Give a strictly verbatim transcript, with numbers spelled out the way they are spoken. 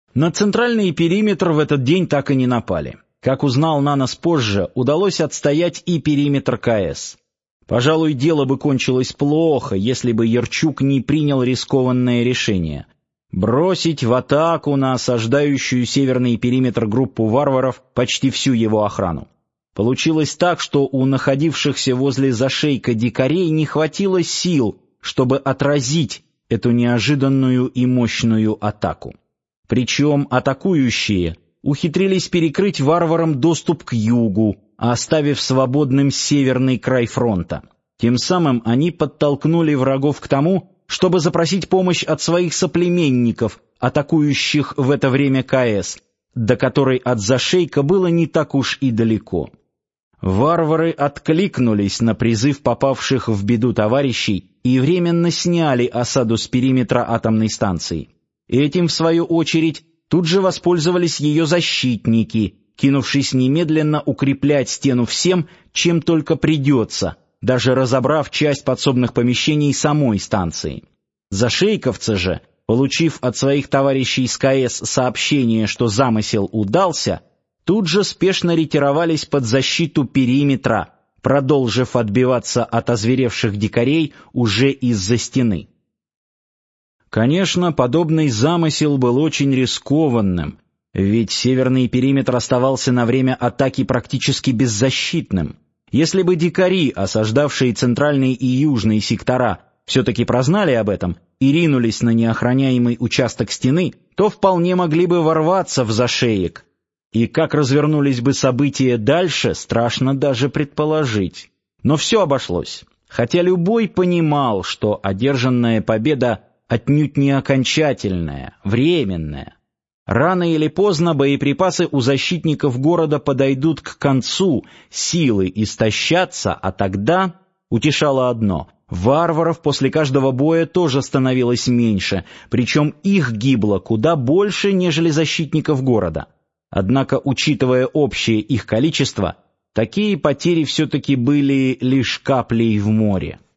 На центральный периметр в этот день так и не напали. Как узнал Нанос позже, удалось отстоять и периметр КС. Пожалуй, дело бы кончилось плохо, если бы Ярчук не принял рискованное решение — бросить в атаку на осаждающую северный периметр группу варваров почти всю его охрану. Получилось так, что у находившихся возле зашейка дикарей не хватило сил, чтобы отразить эту неожиданную и мощную атаку. Причем атакующие ухитрились перекрыть варварам доступ к югу, оставив свободным северный край фронта. Тем самым они подтолкнули врагов к тому, чтобы запросить помощь от своих соплеменников, атакующих в это время КС, до которой от зашейка было не так уж и далеко. Варвары откликнулись на призыв попавших в беду товарищей и временно сняли осаду с периметра атомной станции. Этим, в свою очередь, тут же воспользовались ее защитники, кинувшись немедленно укреплять стену всем, чем только придется, даже разобрав часть подсобных помещений самой станции. Зашейковцы же, получив от своих товарищей из КС сообщение, что замысел удался, тут же спешно ретировались под защиту периметра, продолжив отбиваться от озверевших дикарей уже из-за стены. Конечно, подобный замысел был очень рискованным, ведь северный периметр оставался на время атаки практически беззащитным. Если бы дикари, осаждавшие центральный и южный сектора, все-таки прознали об этом и ринулись на неохраняемый участок стены, то вполне могли бы ворваться в зашеек. И как развернулись бы события дальше, страшно даже предположить. Но все обошлось, хотя любой понимал, что одержанная победа отнюдь не окончательная, временная. Рано или поздно боеприпасы у защитников города подойдут к концу, силы истощатся, а тогда, утешало одно, варваров после каждого боя тоже становилось меньше, причем их гибло куда больше, нежели защитников города. Однако, учитывая общее их количество, такие потери все-таки были лишь каплей в море.